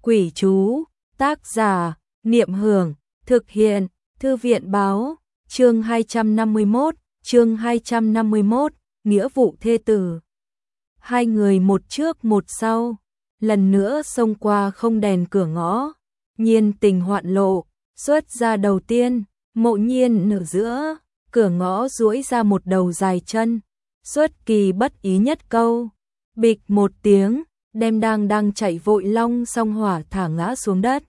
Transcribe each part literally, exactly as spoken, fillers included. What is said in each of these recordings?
Quỷ chú, tác giả, Niệm Hưởng, thực hiện, Thư viện báo, chương hai trăm năm mươi mốt, chương hai trăm năm mươi mốt, nghĩa vụ thê tử. Hai người một trước một sau, lần nữa xông qua không đèn cửa ngõ, Nhiên Tình hoạn lộ, xuất ra đầu tiên, Mộ Nhiên nở giữa, cửa ngõ duỗi ra một đầu dài chân, xuất kỳ bất ý nhất câu, bịch một tiếng, đem đang đang chạy vội Long Song Hỏa thả ngã xuống đất.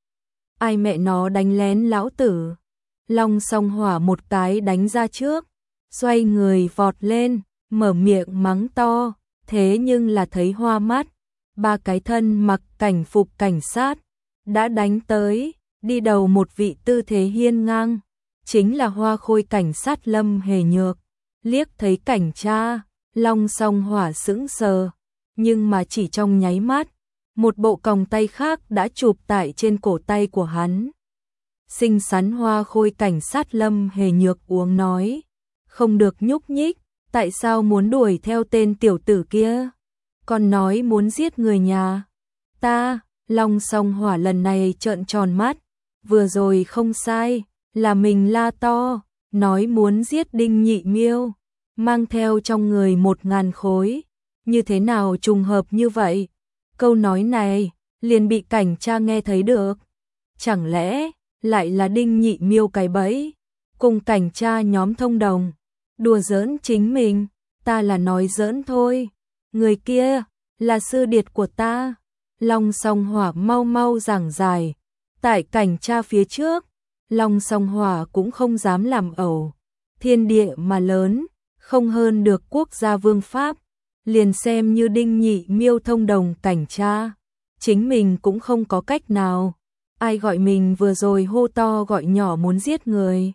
Ai mẹ nó đánh lén lão tử? Long Song Hỏa một cái đánh ra trước, xoay người vọt lên, mở miệng mắng to, thế nhưng là thấy hoa mắt, ba cái thân mặc cảnh phục cảnh sát đã đánh tới, đi đầu một vị tư thế hiên ngang, chính là Hoa Khôi cảnh sát Lâm Hề Nhược. Liếc thấy cảnh cha, Long Song Hỏa sững sờ, nhưng mà chỉ trong nháy mắt, một bộ còng tay khác đã chụp tại trên cổ tay của hắn. Xinh xắn Hoa Khôi cảnh sát Lâm Hề Nhược uống nói, không được nhúc nhích, tại sao muốn đuổi theo tên tiểu tử kia? Còn nói muốn giết người nhà ta. Long Song Hỏa lần này trợn tròn mắt, vừa rồi không sai, là mình la to, nói muốn giết Đinh Nhị Miêu, mang theo trong người một ngàn khối, như thế nào trùng hợp như vậy? Câu nói này liền bị cảnh cha nghe thấy được, chẳng lẽ lại là Đinh Nhị Miêu cái bẫy, cùng cảnh cha nhóm thông đồng, đùa giỡn chính mình, ta là nói giỡn thôi, người kia là sư điệt của ta. Long Song Hỏa mau mau giảng giải, tại cảnh cha phía trước, Long Song Hỏa cũng không dám làm ẩu, thiên địa mà lớn, không hơn được quốc gia vương pháp, liền xem như Đinh Nhị Miêu thông đồng cảnh cha, chính mình cũng không có cách nào, ai gọi mình vừa rồi hô to gọi nhỏ muốn giết người.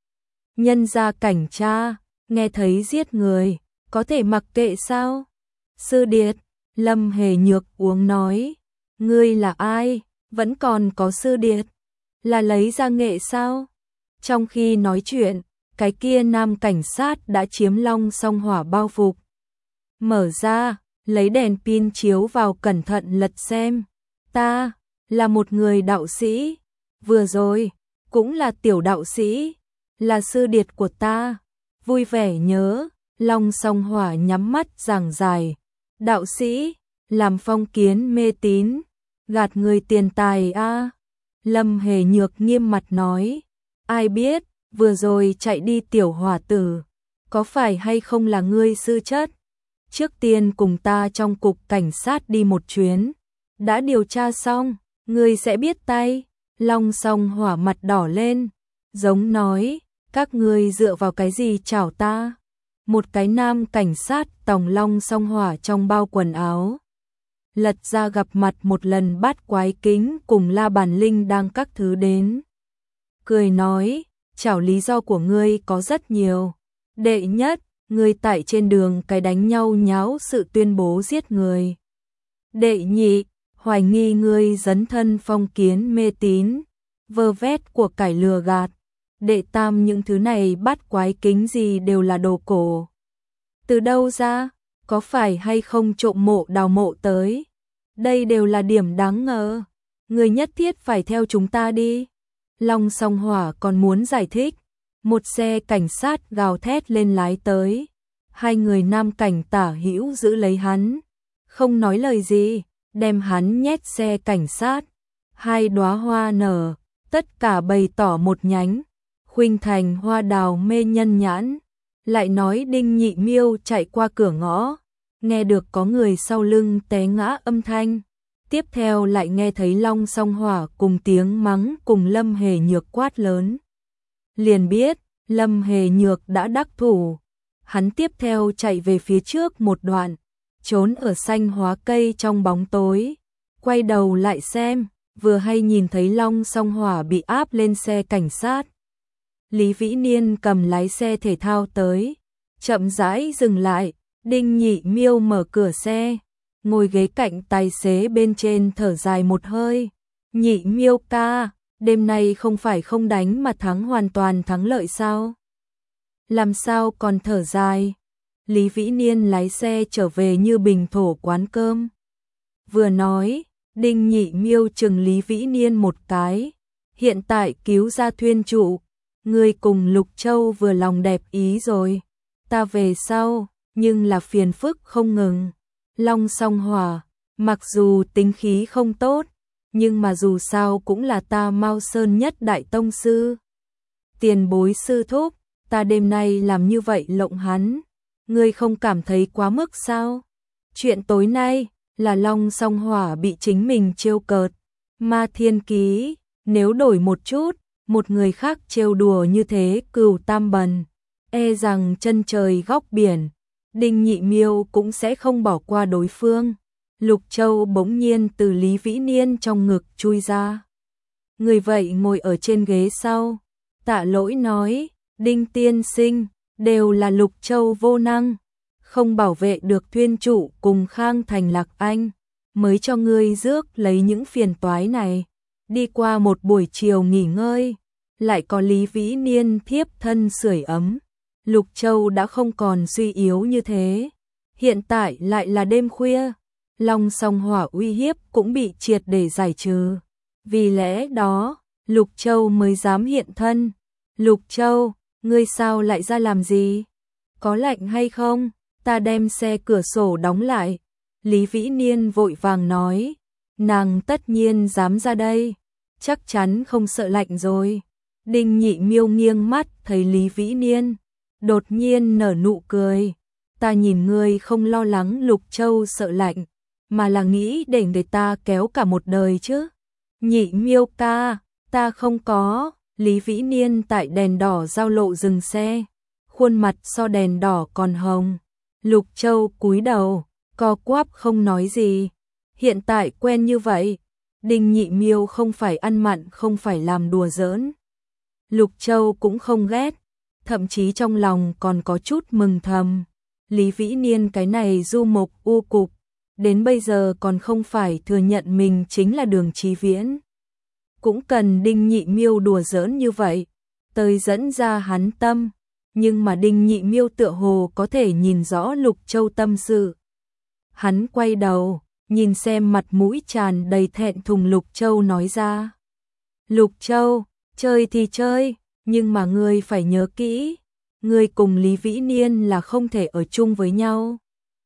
Nhân ra cảnh cha, nghe thấy giết người, có thể mặc kệ sao? Sư điệt, Lâm Hề Nhược uống nói, ngươi là ai, vẫn còn có sư điệt, là lấy ra nghệ sao? Trong khi nói chuyện, cái kia nam cảnh sát đã chiếm Long Song Hỏa bao phục. Mở ra, lấy đèn pin chiếu vào cẩn thận lật xem, ta là một người đạo sĩ, vừa rồi cũng là tiểu đạo sĩ, là sư điệt của ta. Vui vẻ nhớ, Long Song Hỏa nhắm mắt giảng giải, đạo sĩ, làm phong kiến mê tín, gạt người tiền tài a. À. Lâm Hề Nhược nghiêm mặt nói, ai biết, vừa rồi chạy đi tiểu hỏa tử, có phải hay không là ngươi sư chất? Trước tiên cùng ta trong cục cảnh sát đi một chuyến, đã điều tra xong, ngươi sẽ biết tay. Long Song Hỏa mặt đỏ lên, giống nói, các ngươi dựa vào cái gì chảo ta? Một cái nam cảnh sát tòng Long Song Hỏa trong bao quần áo, lật ra gặp mặt một lần Bát Quái Kính cùng La Bàn Linh đang các thứ đến. Cười nói, chảo lý do của ngươi có rất nhiều. Đệ nhất, ngươi tại trên đường cái đánh nhau nháo sự tuyên bố giết người. Đệ nhị, hoài nghi ngươi dấn thân phong kiến mê tín, vơ vét của cải lừa gạt. Đệ tam, những thứ này Bát Quái Kính gì đều là đồ cổ. Từ đâu ra, có phải hay không trộm mộ đào mộ tới? Đây đều là điểm đáng ngờ. Người nhất thiết phải theo chúng ta đi. Long Song Hỏa còn muốn giải thích. Một xe cảnh sát gào thét lên lái tới. Hai người nam cảnh tả hữu giữ lấy hắn, không nói lời gì, đem hắn nhét xe cảnh sát. Hai đóa hoa nở, tất cả bày tỏ một nhánh. Khuynh thành hoa đào mê nhân nhãn. Lại nói Đinh Nhị Miêu chạy qua cửa ngõ, nghe được có người sau lưng té ngã âm thanh. Tiếp theo lại nghe thấy Long Song Hỏa cùng tiếng mắng cùng Lâm Hề Nhược quát lớn. Liền biết, Lâm Hề Nhược đã đắc thủ. Hắn tiếp theo chạy về phía trước một đoạn, trốn ở xanh hóa cây trong bóng tối. Quay đầu lại xem, vừa hay nhìn thấy Long Song Hỏa bị áp lên xe cảnh sát. Lý Vĩ Niên cầm lái xe thể thao tới, chậm rãi dừng lại, Đinh Nhị Miêu mở cửa xe, ngồi ghế cạnh tài xế bên trên thở dài một hơi. Nhị Miêu ca, đêm nay không phải không đánh mà thắng hoàn toàn thắng lợi sao? Làm sao còn thở dài? Lý Vĩ Niên lái xe trở về như bình thổ quán cơm. Vừa nói, Đinh Nhị Miêu chừng Lý Vĩ Niên một cái. Hiện tại cứu ra thuyên trụ, ngươi cùng Lục Châu vừa lòng đẹp ý rồi. Ta về sau, nhưng là phiền phức không ngừng. Long Song Hỏa, mặc dù tính khí không tốt, nhưng mà dù sao cũng là ta Mao Sơn nhất đại tông sư. Tiền bối sư thúc, ta đêm nay làm như vậy lộng hắn, ngươi không cảm thấy quá mức sao? Chuyện tối nay là Long Song Hỏa bị chính mình trêu cợt. Ma Thiên Ký, nếu đổi một chút, một người khác trêu đùa như thế Cửu Tam Bần, e rằng chân trời góc biển, Đinh Nhị Miêu cũng sẽ không bỏ qua đối phương. Lục Châu bỗng nhiên từ Lý Vĩ Niên trong ngực chui ra. Người vậy ngồi ở trên ghế sau. Tạ Lỗi nói, Đinh tiên sinh, đều là Lục Châu vô năng, không bảo vệ được thuyên trụ cùng Khang Thành Lạc Anh, mới cho ngươi rước lấy những phiền toái này. Đi qua một buổi chiều nghỉ ngơi, lại có Lý Vĩ Niên thiếp thân sưởi ấm, Lục Châu đã không còn suy yếu như thế. Hiện tại lại là đêm khuya, Long Song Hỏa uy hiếp cũng bị triệt để giải trừ. Vì lẽ đó, Lục Châu mới dám hiện thân. Lục Châu, ngươi sao lại ra làm gì? Có lạnh hay không? Ta đem xe cửa sổ đóng lại. Lý Vĩ Niên vội vàng nói, nàng tất nhiên dám ra đây, chắc chắn không sợ lạnh rồi. Đinh Nhị Miêu nghiêng mắt thấy Lý Vĩ Niên, đột nhiên nở nụ cười. Ta nhìn ngươi không lo lắng Lục Châu sợ lạnh, mà là nghĩ để người ta kéo cả một đời chứ. Nhị Miêu ca, ta không có. Lý Vĩ Niên tại đèn đỏ giao lộ dừng xe, khuôn mặt so đèn đỏ còn hồng. Lục Châu cúi đầu, co quắp không nói gì. Hiện tại quen như vậy, Đinh Nhị Miêu không phải ăn mặn, không phải làm đùa giỡn. Lục Châu cũng không ghét, thậm chí trong lòng còn có chút mừng thầm. Lý Vĩ Niên cái này du mục u cục, đến bây giờ còn không phải thừa nhận mình chính là Đường Chí Viễn. Cũng cần Đinh Nhị Miêu đùa giỡn như vậy, tới dẫn ra hắn tâm. Nhưng mà Đinh Nhị Miêu tựa hồ có thể nhìn rõ Lục Châu tâm sự. Hắn quay đầu, nhìn xem mặt mũi tràn đầy thẹn thùng Lục Châu nói ra. Lục Châu, chơi thì chơi, nhưng mà ngươi phải nhớ kỹ, ngươi cùng Lý Vĩ Niên là không thể ở chung với nhau.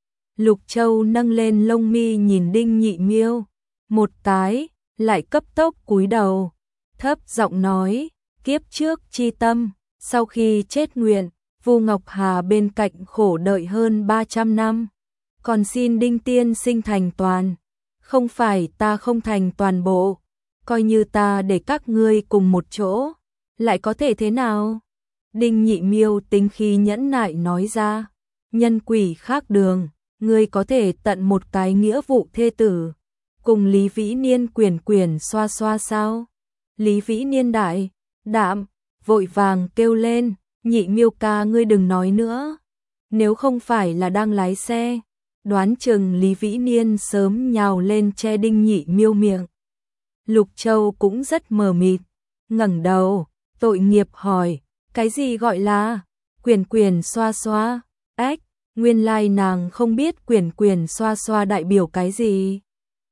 Lục Châu nâng lên lông mi nhìn Đinh Nhị Miêu, một cái, lại cấp tốc cúi đầu, thấp giọng nói, kiếp trước chi tâm, sau khi chết nguyện, Vu Ngọc Hà bên cạnh khổ đợi hơn ba trăm năm, còn xin Đinh tiên sinh thành toàn, không phải ta không thành toàn bộ, coi như ta để các ngươi cùng một chỗ, lại có thể thế nào? Đinh Nhị Miêu tính khí nhẫn nại nói ra, nhân quỷ khác đường, ngươi có thể tận một cái nghĩa vụ thê tử, cùng Lý Vĩ Niên quyển quyển xoa xoa sao? Lý Vĩ Niên đại, đạm, vội vàng kêu lên, Nhị Miêu ca ngươi đừng nói nữa, nếu không phải là đang lái xe, đoán chừng Lý Vĩ Niên sớm nhào lên che Đinh Nhị Miêu miệng. Lục Châu cũng rất mờ mịt, ngẩng đầu, tội nghiệp hỏi, cái gì gọi là quyển quyển xoa xoa? Ách, nguyên lai nàng không biết quyển quyển xoa xoa đại biểu cái gì.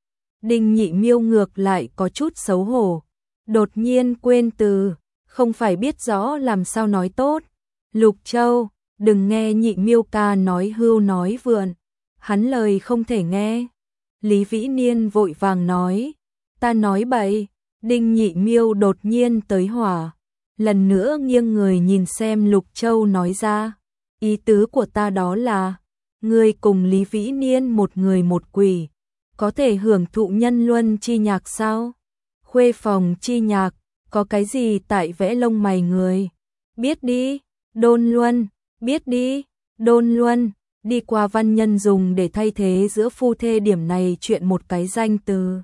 Đinh Nhị Miêu ngược lại có chút xấu hổ, đột nhiên quên từ, không phải biết rõ làm sao nói tốt. Lục Châu, đừng nghe Nhị Miêu ca nói hưu nói vượn, hắn lời không thể nghe. Lý Vĩ Niên vội vàng nói, ta nói bậy. Đinh Nhị Miêu đột nhiên tới hỏa, lần nữa nghiêng người nhìn xem Lục Châu nói ra, ý tứ của ta đó là, ngươi cùng Lý Vĩ Niên một người một quỷ, có thể hưởng thụ nhân luân chi nhạc sao? Khuê phòng chi nhạc, có cái gì tại vẽ lông mày người? Biết đi, đôn luân, biết đi, đôn luân, đi qua văn nhân dùng để thay thế giữa phu thê điểm này chuyện một cái danh từ.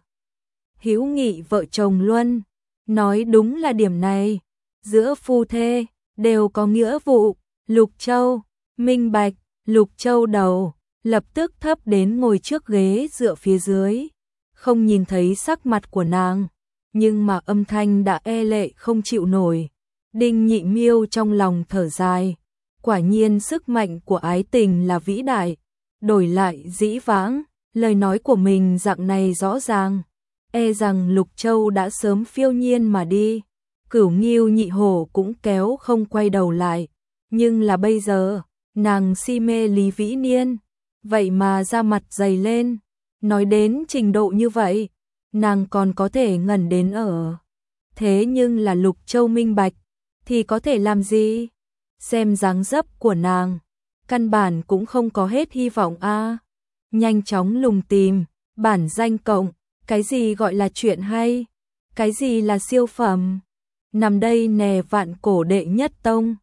Hữu nghị vợ chồng luân, nói đúng là điểm này, giữa phu thê, đều có nghĩa vụ. Lục Châu, minh bạch, Lục Châu đầu, lập tức thấp đến ngồi trước ghế dựa phía dưới, không nhìn thấy sắc mặt của nàng, nhưng mà âm thanh đã e lệ không chịu nổi. Đinh Nhị Miêu trong lòng thở dài, quả nhiên sức mạnh của ái tình là vĩ đại, đổi lại dĩ vãng, lời nói của mình dạng này rõ ràng, e rằng Lục Châu đã sớm phiêu nhiên mà đi. Cửu Ngưu Nhị Hổ cũng kéo không quay đầu lại, nhưng là bây giờ, nàng si mê Lý Vĩ Niên, vậy mà ra mặt dày lên, nói đến trình độ như vậy, nàng còn có thể ngẩn đến ở. Thế nhưng là Lục Châu minh bạch, thì có thể làm gì? Xem dáng dấp của nàng, căn bản cũng không có hết hy vọng a. Nhanh chóng lùng tìm, bản danh cộng, cái gì gọi là chuyện hay, cái gì là siêu phẩm. Nằm đây nè Vạn Cổ đệ nhất tông.